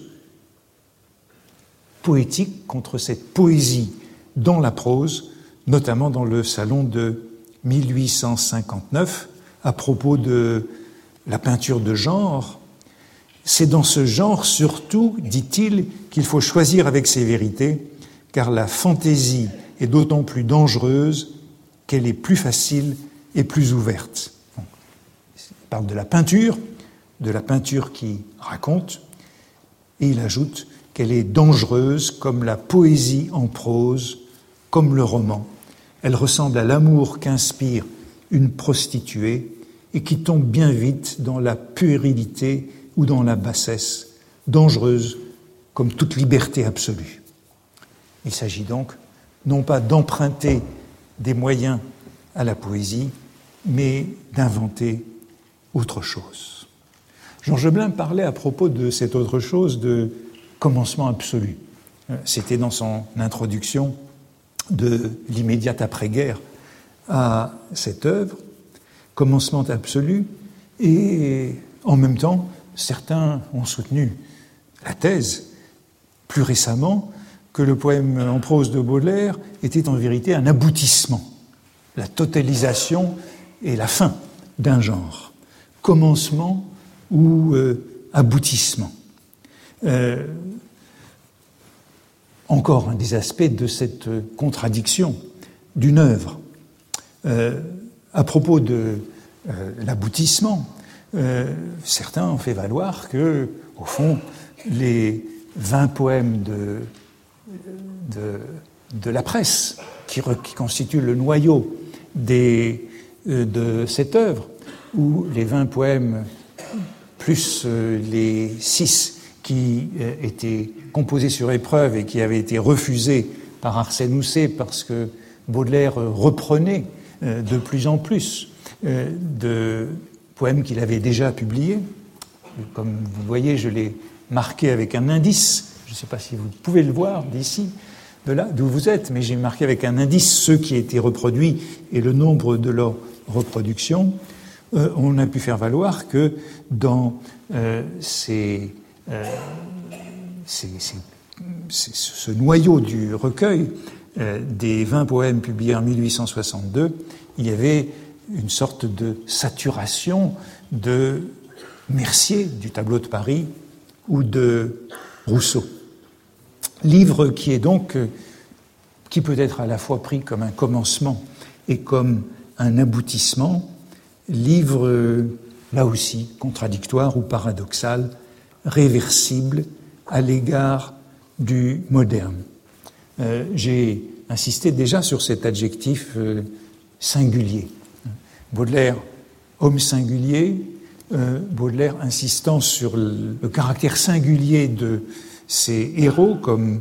poétique, contre cette poésie dans la prose, notamment dans le salon de 1859, à propos de la peinture de genre. C'est dans ce genre, surtout, dit-il, qu'il faut choisir avec sévérité, car la fantaisie est d'autant plus dangereuse qu'elle est plus facile et plus ouverte. Il parle de la peinture qui raconte, et il ajoute qu'elle est dangereuse comme la poésie en prose, comme le roman. Elle ressemble à l'amour qu'inspire une prostituée et qui tombe bien vite dans la puérilité ou dans la bassesse, dangereuse comme toute liberté absolue. Il s'agit donc non pas d'emprunter des moyens à la poésie, mais d'inventer autre chose. Georges Blin parlait à propos de cette autre chose de commencement absolu. C'était dans son introduction de l'immédiate après-guerre à cette œuvre, commencement absolu, et en même temps, certains ont soutenu la thèse, plus récemment, que le poème en prose de Baudelaire était en vérité un aboutissement, la totalisation et la fin d'un genre, commencement ou aboutissement. Encore un des aspects de cette contradiction d'une œuvre. À propos de l'aboutissement, certains ont fait valoir que, au fond, les 20 poèmes de la presse, qui constituent le noyau de cette œuvre, ou les 20 poèmes plus les 6 qui étaient composés sur épreuve et qui avaient été refusés par Arsène Houssaye parce que Baudelaire reprenait de plus en plus de poèmes qu'il avait déjà publiés. Comme vous voyez, je l'ai marqué avec un indice. Je ne sais pas si vous pouvez le voir d'ici, de là, d'où vous êtes, mais j'ai marqué avec un indice ceux qui étaient reproduits et le nombre de leurs reproductions. On a pu faire valoir que dans ce noyau du recueil des 20 poèmes publiés en 1862, il y avait une sorte de saturation de Mercier, du Tableau de Paris, ou de Rousseau. Livre qui est donc, qui peut être à la fois pris comme un commencement et comme un aboutissement, livre là aussi contradictoire ou paradoxal, réversible à l'égard du moderne. J'ai insisté déjà sur cet adjectif singulier. Baudelaire, homme singulier, Baudelaire insistant sur le caractère singulier de ses héros comme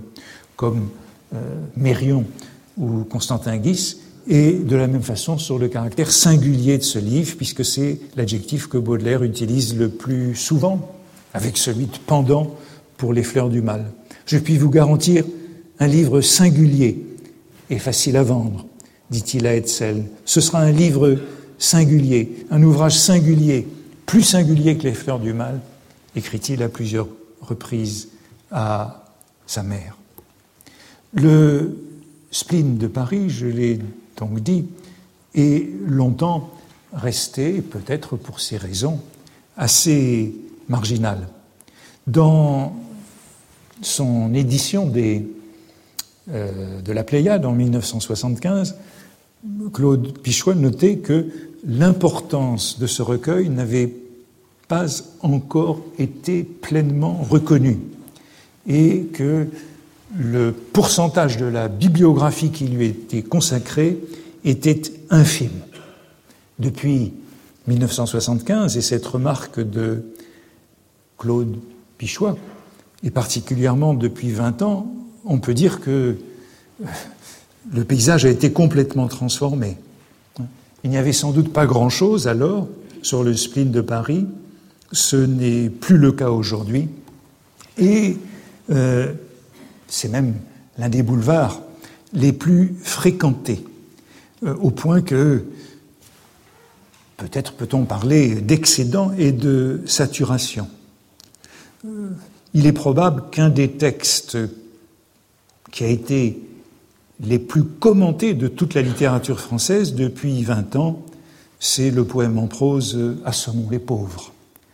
Mérion ou Constantin Guis, et de la même façon sur le caractère singulier de ce livre, puisque c'est l'adjectif que Baudelaire utilise le plus souvent, avec celui de pendant pour les fleurs du mal. Je puis vous garantir un livre singulier et facile à vendre, dit-il à Hetzel. Ce sera un livre singulier, un ouvrage singulier, plus singulier que les fleurs du mal, écrit-il à plusieurs reprises à sa mère. Le spleen de Paris, je l'ai donc dit, est longtemps resté, peut-être pour ces raisons, assez marginal. Dans son édition de la Pléiade en 1975, Claude Pichois notait que l'importance de ce recueil n'avait pas encore été pleinement reconnue et que le pourcentage de la bibliographie qui lui était consacrée était infime. Depuis 1975, et cette remarque de Claude Pichois, et particulièrement depuis 20 ans, on peut dire que le paysage a été complètement transformé. Il n'y avait sans doute pas grand-chose alors sur le spleen de Paris, ce n'est plus le cas aujourd'hui, et c'est même l'un des boulevards les plus fréquentés, au point que peut-être peut-on parler d'excédent et de saturation. Il est probable qu'un des textes qui a été les plus commentés de toute la littérature française depuis 20 ans, c'est le poème en prose « Assommons les pauvres ».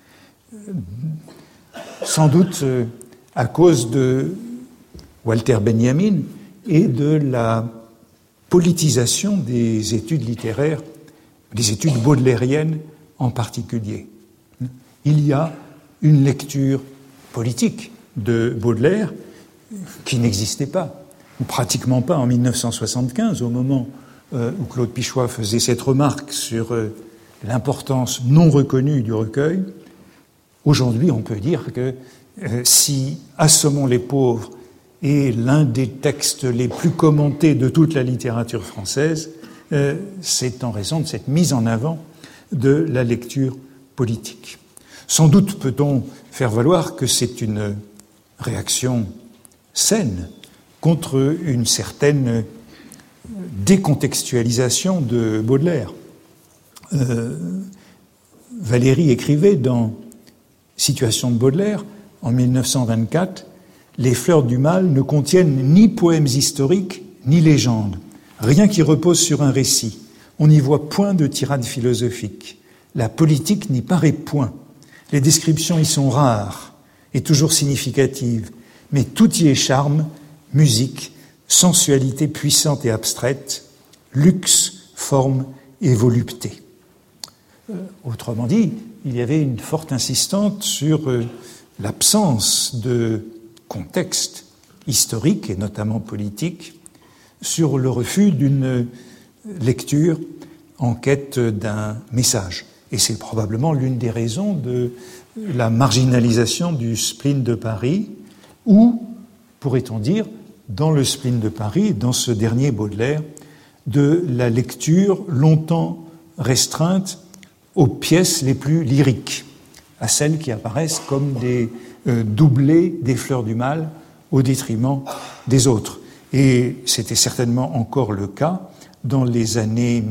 Sans doute à cause de Walter Benjamin et de la politisation des études littéraires, des études baudelairiennes en particulier. Il y a une lecture politique de Baudelaire qui n'existait pas, ou pratiquement pas en 1975, au moment où Claude Pichois faisait cette remarque sur l'importance non reconnue du recueil. Aujourd'hui, on peut dire que si Assommons les pauvres est l'un des textes les plus commentés de toute la littérature française, c'est en raison de cette mise en avant de la lecture politique. Sans doute peut-on faire valoir que c'est une réaction saine contre une certaine décontextualisation de Baudelaire. Valéry écrivait dans Situation de Baudelaire, en 1924, « Les fleurs du mal ne contiennent ni poèmes historiques, ni légendes, rien qui repose sur un récit. On n'y voit point de tirade philosophique. La politique n'y paraît point. Les descriptions y sont rares et toujours significatives, mais tout y est charme, musique, sensualité puissante et abstraite, luxe, forme et volupté. » Autrement dit, il y avait une forte insistance sur l'absence de contexte historique et notamment politique, sur le refus d'une lecture en quête d'un message. Et c'est probablement l'une des raisons de la marginalisation du spleen de Paris, ou, pourrait-on dire, dans le spleen de Paris, dans ce dernier Baudelaire, de la lecture longtemps restreinte aux pièces les plus lyriques, à celles qui apparaissent comme des doublés des fleurs du mal au détriment des autres. Et c'était certainement encore le cas dans les années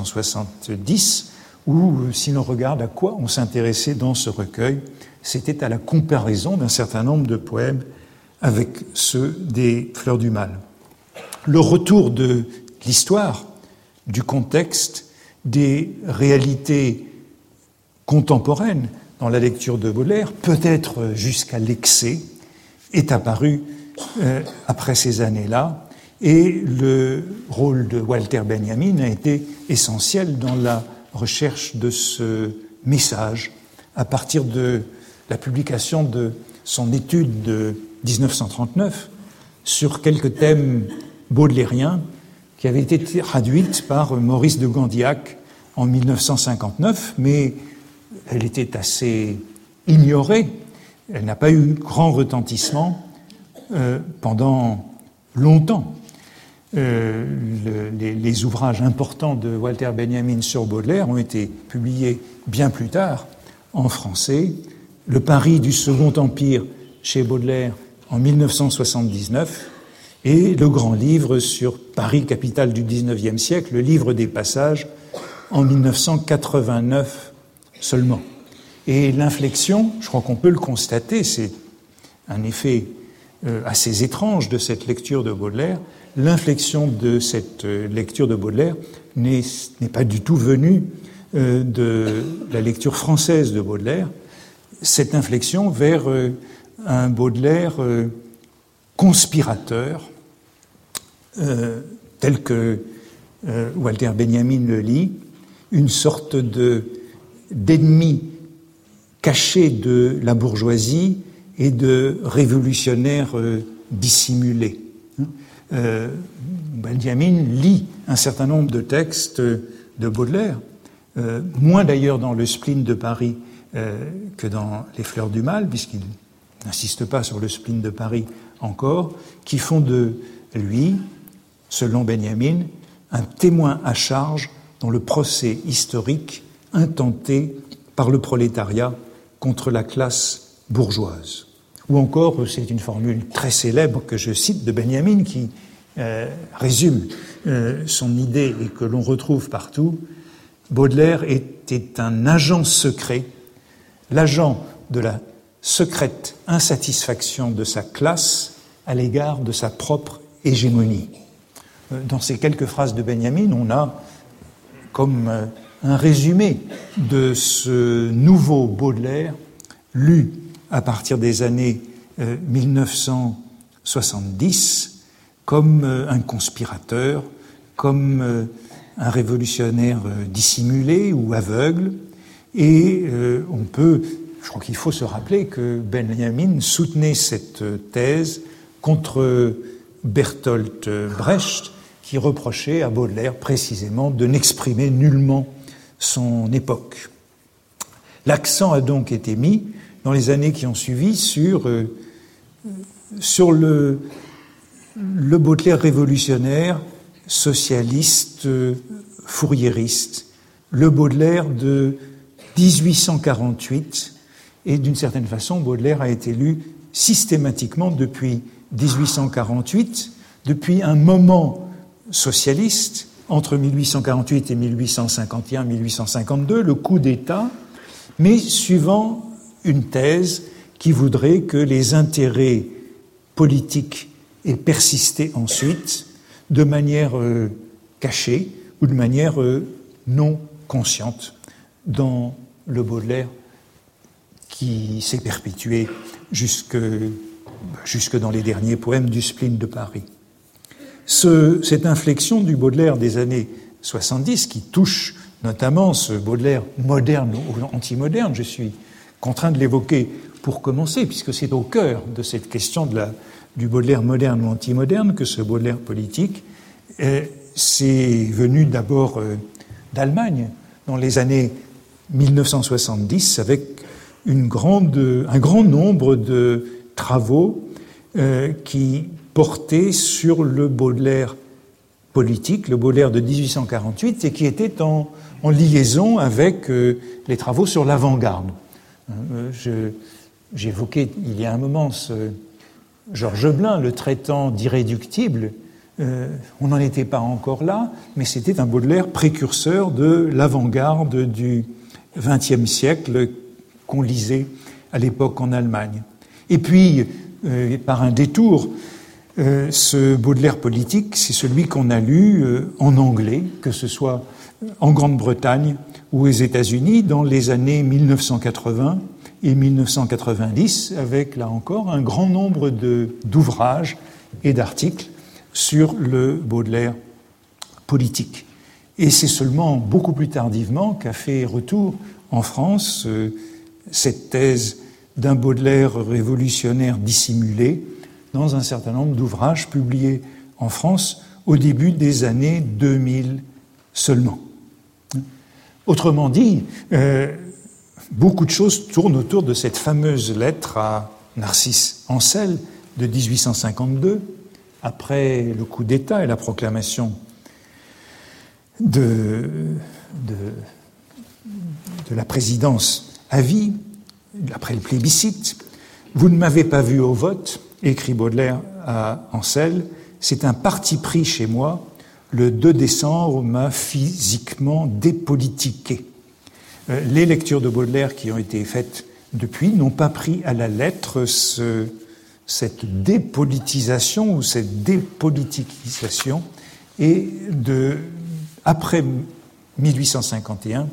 1970, où, si l'on regarde à quoi on s'intéressait dans ce recueil, c'était à la comparaison d'un certain nombre de poèmes avec ceux des fleurs du mal. Le retour de l'histoire, du contexte, des réalités contemporaines dans la lecture de Baudelaire, peut-être jusqu'à l'excès, est apparu après ces années-là, et le rôle de Walter Benjamin a été essentiel dans la recherche de ce message à partir de la publication de son étude de 1939 sur quelques thèmes baudelairiens qui avaient été traduites par Maurice de Gandiac en 1959, mais elle était assez ignorée, elle n'a pas eu grand retentissement pendant longtemps. Les ouvrages importants de Walter Benjamin sur Baudelaire ont été publiés bien plus tard en français. Le Paris du Second Empire chez Baudelaire en 1979 et le grand livre sur Paris, capitale du XIXe siècle, le livre des passages, en 1989 seulement. Et l'inflexion, je crois qu'on peut le constater, c'est un effet assez étrange de cette lecture de Baudelaire, l'inflexion de cette lecture de Baudelaire n'est pas du tout venue de la lecture française de Baudelaire. Cette inflexion vers un Baudelaire conspirateur, tel que Walter Benjamin le lit, une sorte d'ennemi caché de la bourgeoisie et de révolutionnaire dissimulé. Benjamin lit un certain nombre de textes de Baudelaire, moins d'ailleurs dans le spleen de Paris que dans Les Fleurs du Mal, puisqu'il n'insiste pas sur le spleen de Paris encore, qui font de lui, selon Benjamin, un témoin à charge dans le procès historique intenté par le prolétariat contre la classe bourgeoise. Ou encore, c'est une formule très célèbre que je cite de Benjamin qui résume son idée et que l'on retrouve partout. Baudelaire était un agent secret, l'agent de la secrète insatisfaction de sa classe à l'égard de sa propre hégémonie. Dans ces quelques phrases de Benjamin, on a comme un résumé de ce nouveau Baudelaire lu à partir des années 1970 comme un conspirateur, comme un révolutionnaire dissimulé ou aveugle. Et je crois qu'il faut se rappeler que Benjamin soutenait cette thèse contre Bertolt Brecht, qui reprochait à Baudelaire précisément de n'exprimer nullement son époque. L'accent a donc été mis dans les années qui ont suivi sur le Baudelaire révolutionnaire, socialiste, fouriériste, le Baudelaire de 1848, et d'une certaine façon, Baudelaire a été lu systématiquement depuis 1848, depuis un moment socialiste, entre 1848 et 1851-1852, le coup d'État, mais suivant une thèse qui voudrait que les intérêts politiques aient persisté ensuite de manière cachée ou de manière non consciente dans le Baudelaire qui s'est perpétué jusque dans les derniers poèmes du spleen de Paris. Cette inflexion du Baudelaire des années 70 qui touche notamment ce Baudelaire moderne ou anti-moderne, je suis contraint de l'évoquer pour commencer, puisque c'est au cœur de cette question du Baudelaire moderne ou anti-moderne que ce Baudelaire politique, c'est venu d'abord d'Allemagne, dans les années 1970, avec un grand nombre de travaux qui portaient sur le Baudelaire politique, le Baudelaire de 1848, et qui étaient en liaison avec les travaux sur l'avant-garde. J'évoquais il y a un moment Georges Blin, le traitant d'irréductible. On n'en était pas encore là, mais c'était un Baudelaire précurseur de l'avant-garde du XXe siècle qu'on lisait à l'époque en Allemagne. Et puis, par un détour, ce Baudelaire politique, c'est celui qu'on a lu en anglais, que ce soit en Grande-Bretagne ou aux États-Unis, dans les années 1980 et 1990, avec, là encore, un grand nombre d'ouvrages et d'articles sur le Baudelaire politique. Et c'est seulement beaucoup plus tardivement qu'a fait retour en France cette thèse d'un Baudelaire révolutionnaire dissimulé dans un certain nombre d'ouvrages publiés en France au début des années 2000 seulement. Autrement dit, beaucoup de choses tournent autour de cette fameuse lettre à Narcisse Ancel de 1852, après le coup d'État et la proclamation de la présidence à vie, après le plébiscite. « Vous ne m'avez pas vu au vote », écrit Baudelaire à Ancel, « c'est un parti pris chez moi. Le 2 décembre m'a physiquement dépolitiqué. » Les lectures de Baudelaire qui ont été faites depuis n'ont pas pris à la lettre cette dépolitisation ou cette dépoliticisation et après 1851,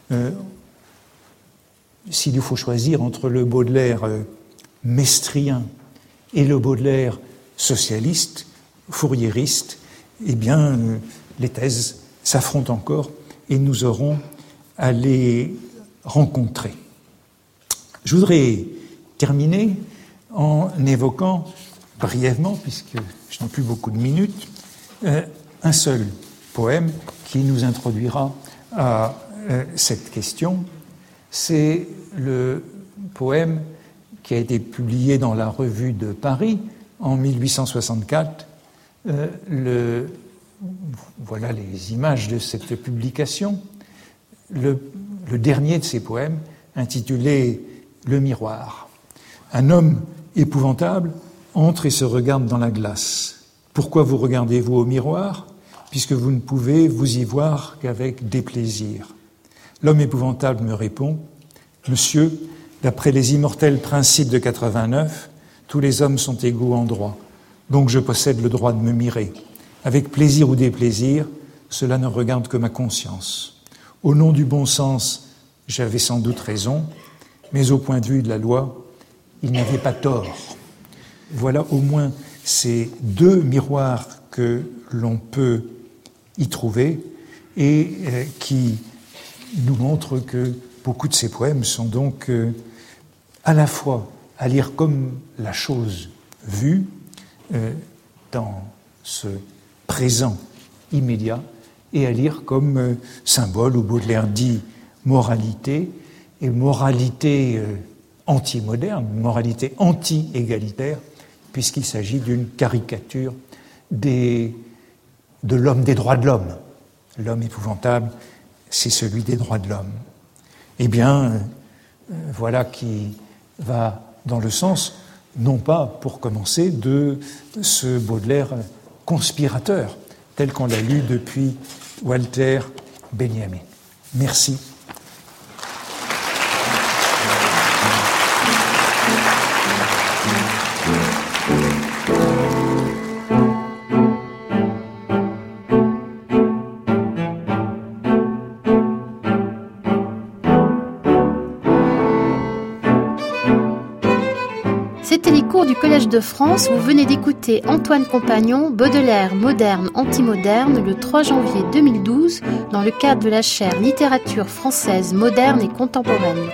s'il faut choisir entre le Baudelaire mestrien et le Baudelaire socialiste, fouriériste, eh bien, les thèses s'affrontent encore et nous aurons à les rencontrer. Je voudrais terminer en évoquant brièvement, puisque je n'ai plus beaucoup de minutes, un seul poème qui nous introduira à cette question. C'est le poème qui a été publié dans la Revue de Paris en 1864. Voilà les images de cette publication. Le dernier de ces poèmes, intitulé « Le miroir ». Un homme épouvantable entre et se regarde dans la glace. Pourquoi vous regardez-vous au miroir ? Puisque vous ne pouvez vous y voir qu'avec déplaisir. L'homme épouvantable me répond « Monsieur, d'après les immortels principes de 89, tous les hommes sont égaux en droit, donc je possède le droit de me mirer. Avec plaisir ou déplaisir, cela ne regarde que ma conscience. Au nom du bon sens, j'avais sans doute raison, mais au point de vue de la loi, il n'avait pas tort. » Voilà au moins ces deux miroirs que l'on peut y trouver et qui nous montrent que beaucoup de ces poèmes sont donc à la fois à lire comme la chose vue dans ce présent immédiat et à lire comme symbole où Baudelaire dit moralité et moralité anti-moderne, moralité anti-égalitaire, puisqu'il s'agit d'une caricature de l'homme des droits de l'homme. L'homme épouvantable, c'est celui des droits de l'homme. Eh bien, voilà qui va dans le sens, non pas, pour commencer, de ce Baudelaire conspirateur, tel qu'on l'a lu depuis Walter Benjamin. Merci. C'était les cours du Collège de France. Vous venez d'écouter Antoine Compagnon, Baudelaire moderne, anti-moderne, le 3 janvier 2012, dans le cadre de la chaire Littérature française moderne et contemporaine.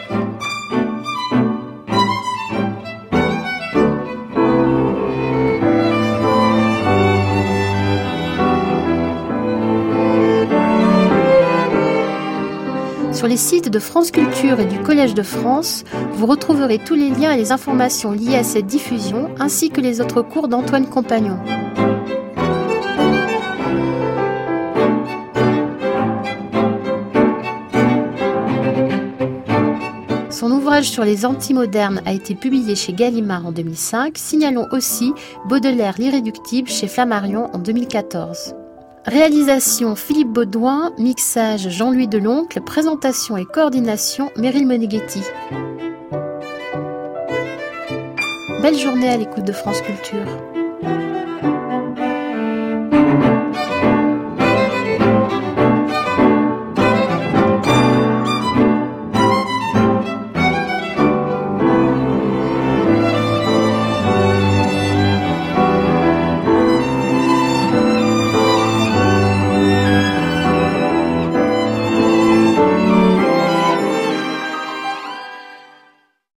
Sur les sites de France Culture et du Collège de France, vous retrouverez tous les liens et les informations liées à cette diffusion, ainsi que les autres cours d'Antoine Compagnon. Son ouvrage sur les antimodernes a été publié chez Gallimard en 2005. Signalons aussi Baudelaire l'Irréductible chez Flammarion en 2014. Réalisation Philippe Baudouin, mixage Jean-Louis Deloncle, présentation et coordination Meryl Moneghetti. Belle journée à l'écoute de France Culture.